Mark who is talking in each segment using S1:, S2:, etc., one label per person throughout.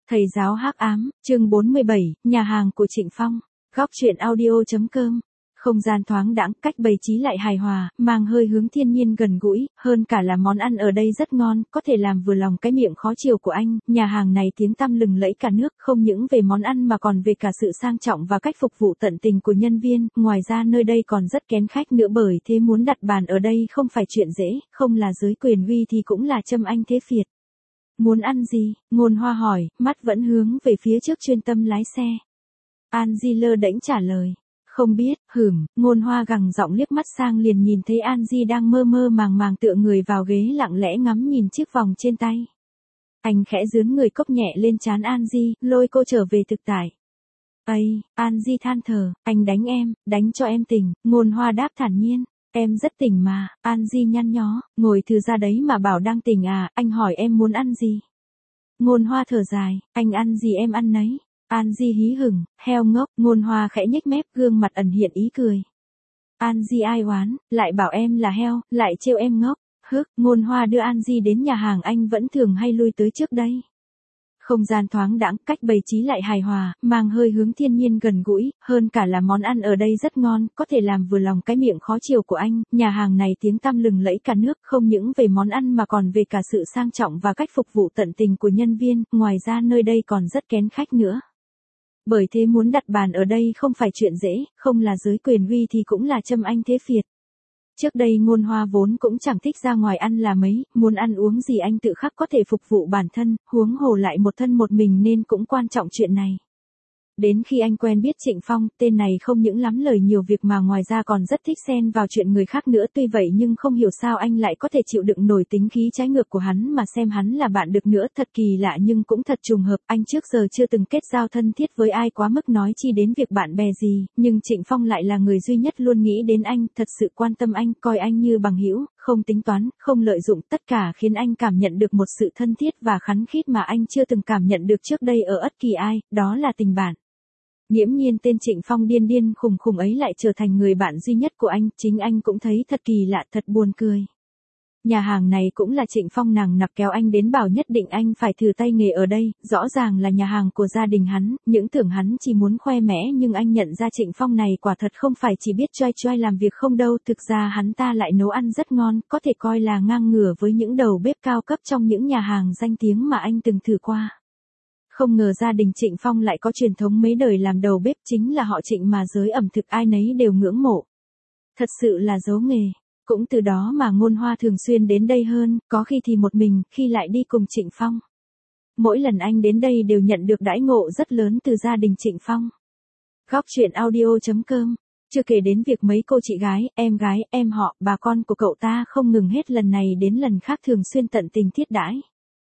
S1: Thầy giáo hắc ám, chương 47, nhà hàng của Trịnh Phong. Góc truyện audio.com. Không gian thoáng đãng, cách bày trí lại hài hòa, mang hơi hướng thiên nhiên gần gũi, hơn cả là món ăn ở đây rất ngon, có thể làm vừa lòng cái miệng khó chiều của anh. Nhà hàng này tiếng tăm lừng lẫy cả nước, không những về món ăn mà còn về cả sự sang trọng và cách phục vụ tận tình của nhân viên. Ngoài ra nơi đây còn rất kén khách nữa, bởi thế muốn đặt bàn ở đây không phải chuyện dễ, không là giới quyền uy thì cũng là châm anh thế phiệt. Muốn ăn gì? Ngôn Hoa hỏi, mắt vẫn hướng về phía trước chuyên tâm lái xe. An Di lơ đễnh trả lời. Không biết, Ngôn Hoa gằn giọng liếc mắt sang liền nhìn thấy An Di đang mơ mơ màng màng tựa người vào ghế lặng lẽ ngắm nhìn chiếc vòng trên tay. Anh khẽ dướn người cốc nhẹ lên trán An Di, lôi cô trở về thực tại. Ây, An Di than thở, anh đánh em, đánh cho em tỉnh. Ngôn Hoa đáp thản nhiên. Em rất tỉnh mà. An Di nhăn nhó, ngồi thử ra đấy mà bảo đang tỉnh à, anh hỏi em muốn ăn gì. Ngôn Hoa thở dài, anh ăn gì em ăn nấy. An Di hí hửng, heo ngốc. Ngôn Hoa khẽ nhếch mép, gương mặt ẩn hiện ý cười. An Di ai oán, lại bảo em là heo, lại trêu em ngốc. Ngôn Hoa đưa An Di đến nhà hàng anh vẫn thường hay lui tới trước đây. Không gian thoáng đãng, cách bày trí lại hài hòa, mang hơi hướng thiên nhiên gần gũi, hơn cả là món ăn ở đây rất ngon, có thể làm vừa lòng cái miệng khó chiều của anh. Nhà hàng này tiếng tăm lừng lẫy cả nước, không những về món ăn mà còn về cả sự sang trọng và cách phục vụ tận tình của nhân viên. Ngoài ra nơi đây còn rất kén khách nữa. Bởi thế muốn đặt bàn ở đây không phải chuyện dễ, không là giới quyền uy thì cũng là châm anh thế phiệt. Trước đây Ngôn Hoa vốn cũng chẳng thích ra ngoài ăn là mấy, muốn ăn uống gì anh tự khắc có thể phục vụ bản thân, huống hồ lại một thân một mình nên cũng quan trọng chuyện này. Đến khi anh quen biết Trịnh Phong, tên này không những lắm lời nhiều việc mà ngoài ra còn rất thích xen vào chuyện người khác nữa. Tuy vậy nhưng không hiểu sao anh lại có thể chịu đựng nổi tính khí trái ngược của hắn mà xem hắn là bạn được nữa. Thật kỳ lạ nhưng cũng thật trùng hợp, anh trước giờ chưa từng kết giao thân thiết với ai quá mức nói chi đến việc bạn bè gì, nhưng Trịnh Phong lại là người duy nhất luôn nghĩ đến anh, thật sự quan tâm anh, coi anh như bằng hữu, không tính toán, không lợi dụng, tất cả khiến anh cảm nhận được một sự thân thiết và khắn khít mà anh chưa từng cảm nhận được trước đây ở bất kỳ ai, đó là tình bạn. Nghiễm nhiên tên Trịnh Phong điên điên khùng khùng ấy lại trở thành người bạn duy nhất của anh, chính anh cũng thấy thật kỳ lạ, thật buồn cười. Nhà hàng này cũng là Trịnh Phong nàng nặc kéo anh đến bảo nhất định anh phải thử tay nghề ở đây, rõ ràng là nhà hàng của gia đình hắn, những tưởng hắn chỉ muốn khoe mẽ nhưng anh nhận ra Trịnh Phong này quả thật không phải chỉ biết choai choai làm việc không đâu, thực ra hắn ta lại nấu ăn rất ngon, có thể coi là ngang ngửa với những đầu bếp cao cấp trong những nhà hàng danh tiếng mà anh từng thử qua. Không ngờ gia đình Trịnh Phong lại có truyền thống mấy đời làm đầu bếp, chính là họ Trịnh mà giới ẩm thực ai nấy đều ngưỡng mộ. Thật sự là dấu nghề. Cũng từ đó mà Ngôn Hoa thường xuyên đến đây hơn, có khi thì một mình, khi lại đi cùng Trịnh Phong. Mỗi lần anh đến đây đều nhận được đãi ngộ rất lớn từ gia đình Trịnh Phong. Góc truyện audio.com. Chưa kể đến việc mấy cô chị gái, em họ, bà con của cậu ta không ngừng hết lần này đến lần khác thường xuyên tận tình thiết đãi.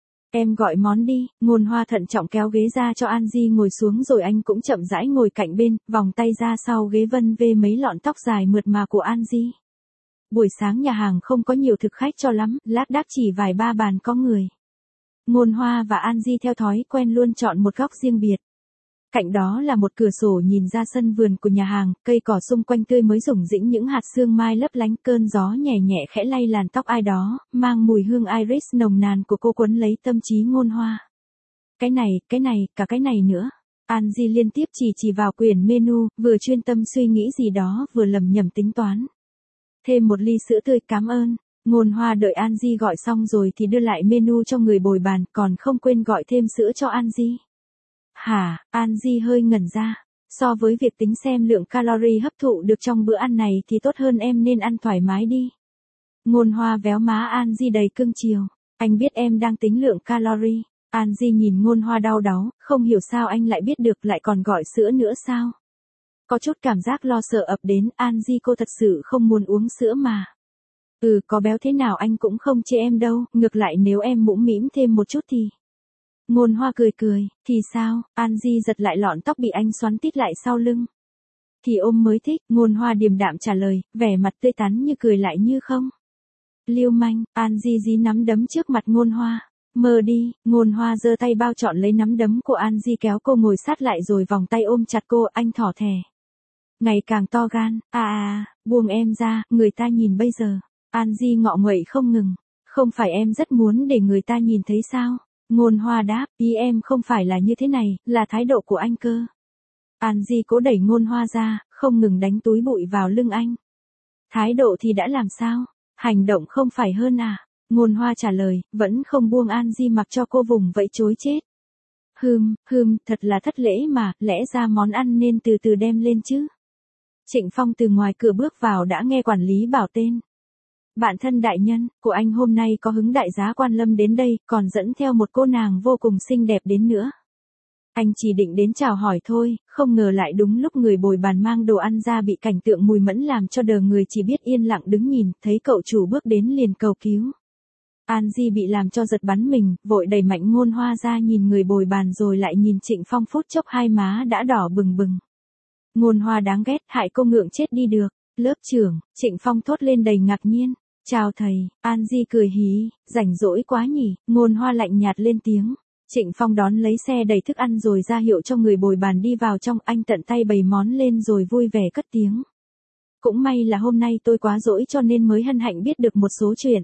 S1: Em gọi món đi. Ngôn Hoa thận trọng kéo ghế ra cho An Di ngồi xuống rồi anh cũng chậm rãi ngồi cạnh bên, vòng tay ra sau ghế vân vê mấy lọn tóc dài mượt mà của An Di. Buổi sáng nhà hàng không có nhiều thực khách cho lắm, lác đác chỉ vài ba bàn có người. Ngôn Hoa và An Di theo thói quen luôn chọn một góc riêng biệt. Cạnh đó là một cửa sổ nhìn ra sân vườn của nhà hàng, cây cỏ xung quanh tươi mới rủng rĩnh những hạt sương mai lấp lánh, cơn gió nhẹ nhẹ khẽ lay làn tóc ai đó, mang mùi hương iris nồng nàn của cô quấn lấy tâm trí Ngôn Hoa. Cái này, cả cái này nữa. An Di liên tiếp chỉ vào quyển menu, vừa chuyên tâm suy nghĩ gì đó vừa lầm nhầm tính toán. Thêm một ly sữa tươi cảm ơn. Ngôn Hoa đợi An Di gọi xong rồi thì đưa lại menu cho người bồi bàn, còn không quên gọi thêm sữa cho An Di. Hả? An Di hơi ngẩn ra. So với việc tính xem lượng calorie hấp thụ được trong bữa ăn này thì tốt hơn em nên ăn thoải mái đi. Ngôn Hoa véo má An Di đầy cưng chiều. Anh biết em đang tính lượng calorie. An Di nhìn Ngôn Hoa đau đáu, không hiểu sao anh lại biết được, lại còn gọi sữa nữa sao? Có chút cảm giác lo sợ ập đến. An Di, cô thật sự không muốn uống sữa mà. Có béo thế nào anh cũng không chê em đâu, ngược lại nếu em mũm mĩm thêm một chút thì... Ngôn Hoa cười, thì sao? An Di giật lại lọn tóc bị anh xoắn tít lại sau lưng. Thì ôm mới thích. Ngôn Hoa điềm đạm trả lời, vẻ mặt tươi tắn như cười lại như không. Lưu manh. An Di dí nắm đấm trước mặt Ngôn Hoa. Mơ đi. Ngôn Hoa giơ tay bao trọn lấy nắm đấm của An Di kéo cô ngồi sát lại rồi vòng tay ôm chặt cô, anh thỏ thẻ. Ngày càng to gan. Buông em ra, người ta nhìn bây giờ. An Di ngọ nguậy không ngừng. Không phải em rất muốn để người ta nhìn thấy sao? Ngôn Hoa đáp, ý em không phải là như thế này, là thái độ của anh cơ. An Di cố đẩy Ngôn Hoa ra, không ngừng đánh túi bụi vào lưng anh. Thái độ thì đã làm sao? Hành động không phải hơn à? Ngôn Hoa trả lời, vẫn không buông An Di mặc cho cô vùng vẫy chối chết. Thật là thất lễ mà, lẽ ra món ăn nên từ từ đem lên chứ. Trịnh Phong từ ngoài cửa bước vào đã nghe quản lý bảo tên. Bạn thân đại nhân, của anh hôm nay có hứng đại giá Quan Lâm đến đây, còn dẫn theo một cô nàng vô cùng xinh đẹp đến nữa. Anh chỉ định đến chào hỏi thôi, không ngờ lại đúng lúc người bồi bàn mang đồ ăn ra bị cảnh tượng mùi mẫn làm cho đờ người chỉ biết yên lặng đứng nhìn, thấy cậu chủ bước đến liền cầu cứu. An Di bị làm cho giật bắn mình, vội đẩy mạnh Ngôn Hoa ra nhìn người bồi bàn rồi lại nhìn Trịnh Phong, phút chốc hai má đã đỏ bừng bừng. Ngôn Hoa đáng ghét, hại cô ngượng chết đi được. Lớp trưởng, Trịnh Phong thốt lên đầy ngạc nhiên. Chào thầy, An Di cười hí, rảnh rỗi quá nhỉ. Ngôn Hoa lạnh nhạt lên tiếng. Trịnh Phong đón lấy xe đầy thức ăn rồi ra hiệu cho người bồi bàn đi vào trong, anh tận tay bày món lên rồi vui vẻ cất tiếng. Cũng may là hôm nay tôi quá rỗi cho nên mới hân hạnh biết được một số chuyện.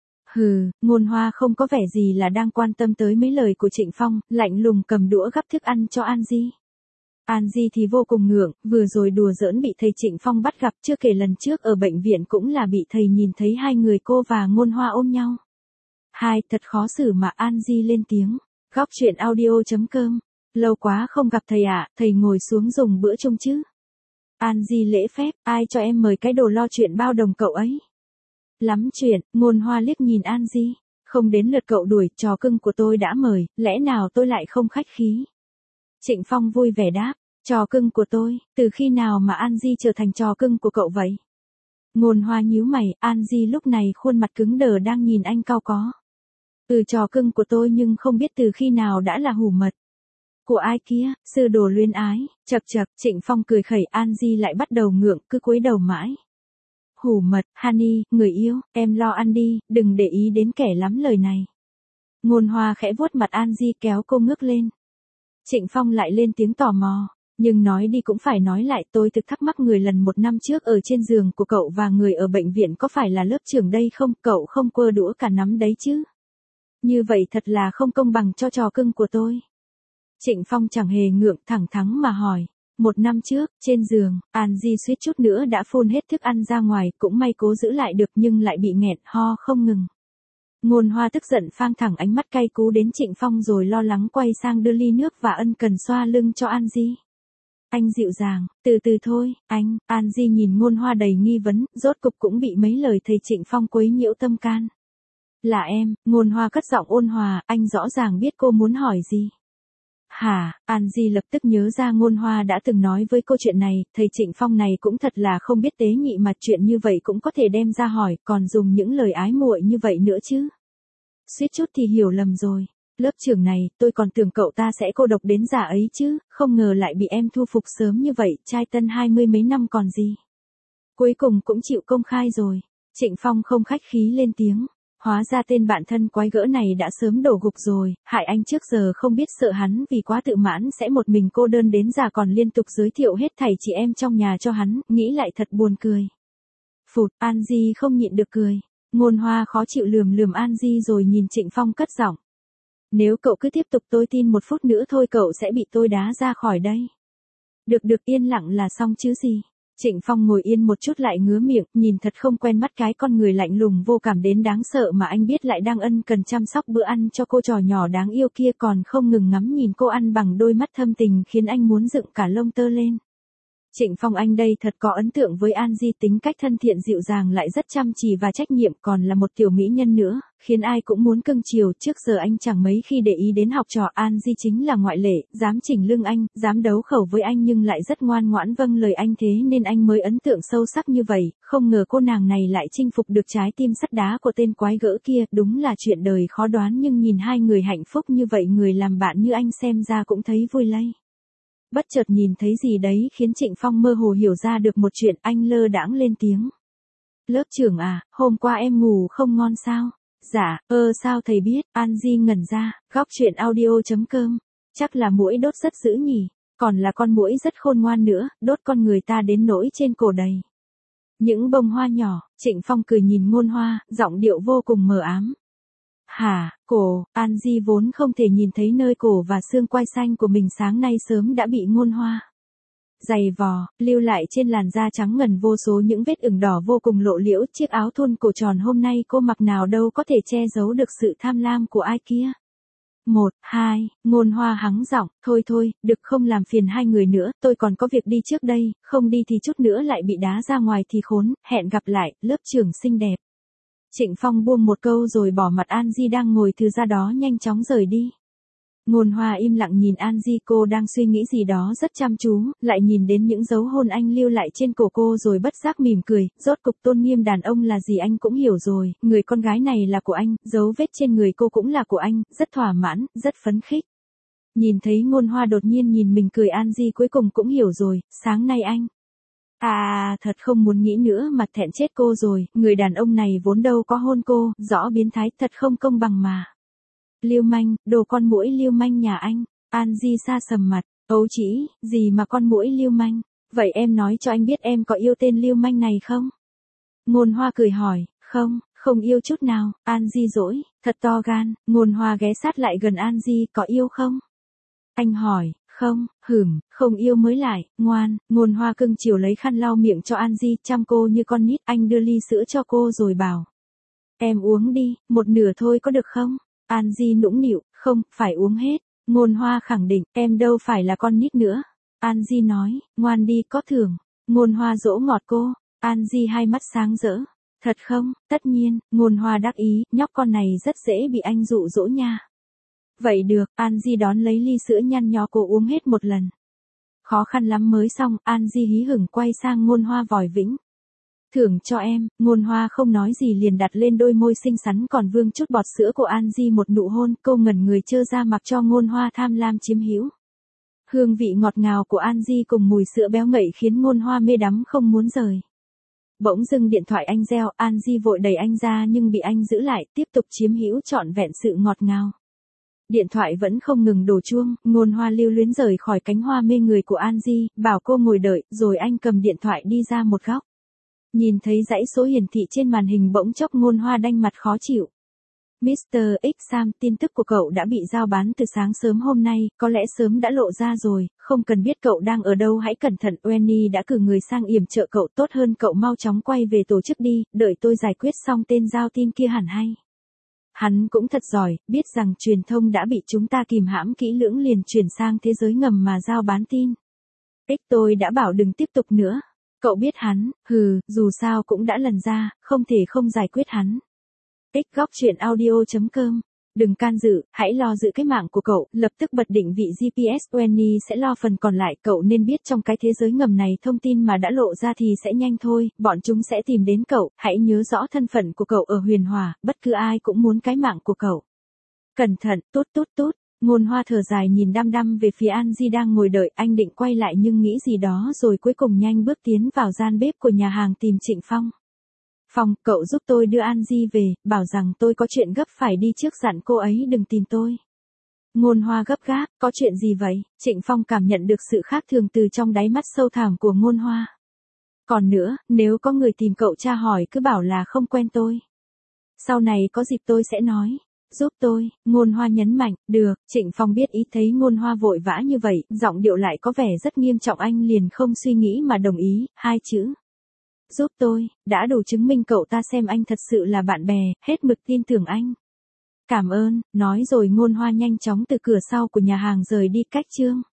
S1: Ngôn Hoa không có vẻ gì là đang quan tâm tới mấy lời của Trịnh Phong, lạnh lùng cầm đũa gắp thức ăn cho An Di. An Di thì vô cùng ngượng, vừa rồi đùa giỡn bị thầy Trịnh Phong bắt gặp, chưa kể lần trước ở bệnh viện cũng là bị thầy nhìn thấy hai người cô và Ngôn Hoa ôm nhau. Thật khó xử mà. An Di lên tiếng. Góc truyện audio.com. Lâu quá không gặp thầy ạ, thầy ngồi xuống dùng bữa chung chứ. An Di lễ phép, ai cho em mời cái đồ lo chuyện bao đồng cậu ấy. Lắm chuyện. Ngôn Hoa liếc nhìn An Di. Không đến lượt cậu đuổi, trò cưng của tôi đã mời, lẽ nào tôi lại không khách khí. Trịnh Phong vui vẻ đáp, trò cưng của tôi, từ khi nào mà An Di trở thành trò cưng của cậu vậy? Ngôn Hoa nhíu mày, An Di lúc này khuôn mặt cứng đờ đang nhìn anh cau có. Trò cưng của tôi nhưng không biết từ khi nào đã là hủ mật. Của ai kia, sư đồ luyến ái, chậc, Trịnh Phong cười khẩy. An Di lại bắt đầu ngượng, cứ cúi đầu mãi. Hủ mật, Honey, người yêu, em lo ăn đi, đừng để ý đến kẻ lắm lời này. Ngôn Hoa khẽ vuốt mặt An Di kéo cô ngước lên. Trịnh Phong lại lên tiếng tò mò, nhưng nói đi cũng phải nói lại, tôi thực thắc mắc người lần 1 năm trước ở trên giường của cậu và người ở bệnh viện có phải là lớp trưởng đây không, cậu không quơ đũa cả nắm đấy chứ. Như vậy thật là không công bằng cho trò cưng của tôi. Trịnh Phong chẳng hề ngượng, thẳng thắn mà hỏi. 1 năm trước, trên giường, An Di suýt chút nữa đã phun hết thức ăn ra ngoài, cũng may cố giữ lại được nhưng lại bị nghẹn ho không ngừng. Ngôn Hoa tức giận phang thẳng ánh mắt cay cú đến Trịnh Phong rồi lo lắng quay sang đưa ly nước và ân cần xoa lưng cho An Di. Anh dịu dàng, từ từ thôi, anh. An Di nhìn Ngôn Hoa đầy nghi vấn, rốt cục cũng bị mấy lời thầy Trịnh Phong quấy nhiễu tâm can. Là em. Ngôn Hoa cất giọng ôn hòa, anh rõ ràng biết cô muốn hỏi gì. Hả? An Di lập tức nhớ ra Ngôn Hoa đã từng nói với cô chuyện này, thầy Trịnh Phong này cũng thật là không biết tế nhị mà chuyện như vậy cũng có thể đem ra hỏi, còn dùng những lời ái muội như vậy nữa chứ. Suýt chút thì hiểu lầm rồi. Lớp trưởng này, tôi còn tưởng cậu ta sẽ cô độc đến già ấy chứ, không ngờ lại bị em thu phục sớm như vậy, trai tân 20 mấy năm còn gì. Cuối cùng cũng chịu công khai rồi. Trịnh Phong không khách khí lên tiếng. Hóa ra tên bạn thân quái gỡ này đã sớm đổ gục rồi, hại anh trước giờ không biết sợ hắn vì quá tự mãn sẽ một mình cô đơn đến già còn liên tục giới thiệu hết thảy chị em trong nhà cho hắn, nghĩ lại thật buồn cười. Phụt, An Di không nhịn được cười. Ngôn Hoa khó chịu lườm An Di rồi nhìn Trịnh Phong cất giọng. Nếu cậu cứ tiếp tục tôi tin 1 phút nữa thôi cậu sẽ bị tôi đá ra khỏi đây. Được yên lặng là xong chứ gì. Trịnh Phong ngồi yên một chút lại ngứa miệng, nhìn thật không quen mắt cái con người lạnh lùng vô cảm đến đáng sợ mà anh biết lại đang ân cần chăm sóc bữa ăn cho cô trò nhỏ đáng yêu kia, còn không ngừng ngắm nhìn cô ăn bằng đôi mắt thâm tình khiến anh muốn dựng cả lông tơ lên. Trịnh Phong anh đây thật có ấn tượng với An Di, tính cách thân thiện dịu dàng lại rất chăm chỉ và trách nhiệm, còn là một tiểu mỹ nhân nữa, khiến ai cũng muốn cưng chiều. Trước giờ anh chẳng mấy khi để ý đến học trò, An Di chính là ngoại lệ, dám chỉnh lưng anh, dám đấu khẩu với anh nhưng lại rất ngoan ngoãn vâng lời anh, thế nên anh mới ấn tượng sâu sắc như vậy. Không ngờ cô nàng này lại chinh phục được trái tim sắt đá của tên quái gỡ kia, đúng là chuyện đời khó đoán, nhưng nhìn hai người hạnh phúc như vậy, người làm bạn như anh xem ra cũng thấy vui lây. Bất chợt nhìn thấy gì đấy khiến Trịnh Phong mơ hồ hiểu ra được một chuyện, anh lơ đãng lên tiếng. Lớp trưởng à, hôm qua em ngủ không ngon sao? Dạ, sao thầy biết? An Di ngẩn ra. Góc truyện audio.com. Chắc là muỗi đốt rất dữ nhỉ, còn là con muỗi rất khôn ngoan nữa, đốt con người ta đến nỗi trên cổ đầy những bông hoa nhỏ. Trịnh Phong cười nhìn Ngôn Hoa, giọng điệu vô cùng mờ ám. Hả, cổ, An Di vốn không thể nhìn thấy nơi cổ và xương quai xanh của mình sáng nay sớm đã bị Ngôn Hoa giày vò, lưu lại trên làn da trắng ngần vô số những vết ửng đỏ vô cùng lộ liễu. Chiếc áo thun cổ tròn hôm nay cô mặc nào đâu có thể che giấu được sự tham lam của ai kia. 1, 2, Ngôn Hoa hắng giọng, thôi thôi, được không làm phiền hai người nữa, tôi còn có việc đi trước đây, không đi thì chút nữa lại bị đá ra ngoài thì khốn, hẹn gặp lại, lớp trưởng xinh đẹp. Trịnh Phong buông một câu rồi bỏ mặt An Di đang ngồi từ ra đó nhanh chóng rời đi. Ngôn Hoa im lặng nhìn An Di, cô đang suy nghĩ gì đó rất chăm chú, lại nhìn đến những dấu hôn anh lưu lại trên cổ cô rồi bất giác mỉm cười, rốt cục tôn nghiêm đàn ông là gì anh cũng hiểu rồi, người con gái này là của anh, dấu vết trên người cô cũng là của anh, rất thỏa mãn, rất phấn khích. Nhìn thấy Ngôn Hoa đột nhiên nhìn mình cười, An Di cuối cùng cũng hiểu rồi, sáng nay anh. Thật không muốn nghĩ nữa mà thẹn chết cô rồi, người đàn ông này vốn đâu có hôn cô, rõ biến thái, thật không công bằng mà. Lưu manh, đồ con muỗi lưu manh nhà anh. An Di sa sầm mặt, ấu trĩ, gì mà con muỗi lưu manh, vậy em nói cho anh biết em có yêu tên lưu manh này không? Ngôn Hoa cười hỏi, không, không yêu chút nào. An Di dỗi, thật to gan. Ngôn Hoa ghé sát lại gần An Di, có yêu không? Anh hỏi, không, không yêu mới lại, ngoan. Ngôn Hoa cưng chiều lấy khăn lau miệng cho An Di, chăm cô như con nít. Anh đưa ly sữa cho cô rồi bảo, em uống đi, một nửa thôi có được không? An Di nũng nịu, không, phải uống hết. Ngôn Hoa khẳng định, em đâu phải là con nít nữa. An Di nói, ngoan đi, có thưởng. Ngôn Hoa dỗ ngọt cô. An Di hai mắt sáng rỡ. Thật không? Tất nhiên. Ngôn Hoa đắc ý, nhóc con này rất dễ bị anh dụ dỗ nha. Vậy được. An Di đón lấy ly sữa nhăn nhó cô uống hết một lần. Khó khăn lắm mới xong. An Di hí hửng quay sang Ngôn Hoa vòi vĩnh. Thưởng cho em. Ngôn Hoa không nói gì liền đặt lên đôi môi xinh xắn còn vương chút bọt sữa của An Di một nụ hôn. Cô ngẩn người trơ ra mặc cho Ngôn Hoa tham lam chiếm hữu. Hương vị ngọt ngào của An Di cùng mùi sữa béo ngậy khiến Ngôn Hoa mê đắm không muốn rời. Bỗng dưng điện thoại anh reo, An Di vội đẩy anh ra nhưng bị anh giữ lại, tiếp tục chiếm hữu trọn vẹn sự ngọt ngào. Điện thoại vẫn không ngừng đổ chuông, Ngôn Hoa lưu luyến rời khỏi cánh hoa mê người của An Di, bảo cô ngồi đợi, rồi anh cầm điện thoại đi ra một góc. Nhìn thấy dãy số hiển thị trên màn hình bỗng chốc Ngôn Hoa đanh mặt khó chịu. Mr. X Sam, tin tức của cậu đã bị giao bán từ sáng sớm hôm nay, có lẽ sớm đã lộ ra rồi, không cần biết cậu đang ở đâu hãy cẩn thận, Wendy đã cử người sang yểm trợ cậu, tốt hơn cậu mau chóng quay về tổ chức đi, đợi tôi giải quyết xong tên giao tin kia hẳn hay. Hắn cũng thật giỏi, biết rằng truyền thông đã bị chúng ta kìm hãm kỹ lưỡng liền chuyển sang thế giới ngầm mà giao bán tin. Tôi đã bảo đừng tiếp tục nữa. Cậu biết hắn, dù sao cũng đã lần ra, không thể không giải quyết hắn. Góc truyện audio.com. Đừng can dự, hãy lo giữ cái mạng của cậu, lập tức bật định vị GPS, Wendy sẽ lo phần còn lại, cậu nên biết trong cái thế giới ngầm này thông tin mà đã lộ ra thì sẽ nhanh thôi, bọn chúng sẽ tìm đến cậu, hãy nhớ rõ thân phận của cậu ở Huyền Hòa, bất cứ ai cũng muốn cái mạng của cậu. Cẩn thận, tút. Ngôn Hoa thở dài nhìn đăm đăm về phía An Di đang ngồi đợi, anh định quay lại nhưng nghĩ gì đó rồi cuối cùng nhanh bước tiến vào gian bếp của nhà hàng tìm Trịnh Phong. Phong, cậu giúp tôi đưa An Di về, bảo rằng tôi có chuyện gấp phải đi trước, dặn cô ấy đừng tìm tôi. Ngôn Hoa gấp gáp, có chuyện gì vậy? Trịnh Phong cảm nhận được sự khác thường từ trong đáy mắt sâu thẳm của Ngôn Hoa. Còn nữa, nếu có người tìm cậu tra hỏi cứ bảo là không quen tôi. Sau này có dịp tôi sẽ nói. Giúp tôi, Ngôn Hoa nhấn mạnh, được, Trịnh Phong biết ý, thấy Ngôn Hoa vội vã như vậy, giọng điệu lại có vẻ rất nghiêm trọng, anh liền không suy nghĩ mà đồng ý, hai chữ. Giúp tôi, đã đủ chứng minh cậu ta xem anh thật sự là bạn bè, hết mực tin tưởng anh. Cảm ơn, nói rồi Ngôn Hoa nhanh chóng từ cửa sau của nhà hàng rời đi, cách chương.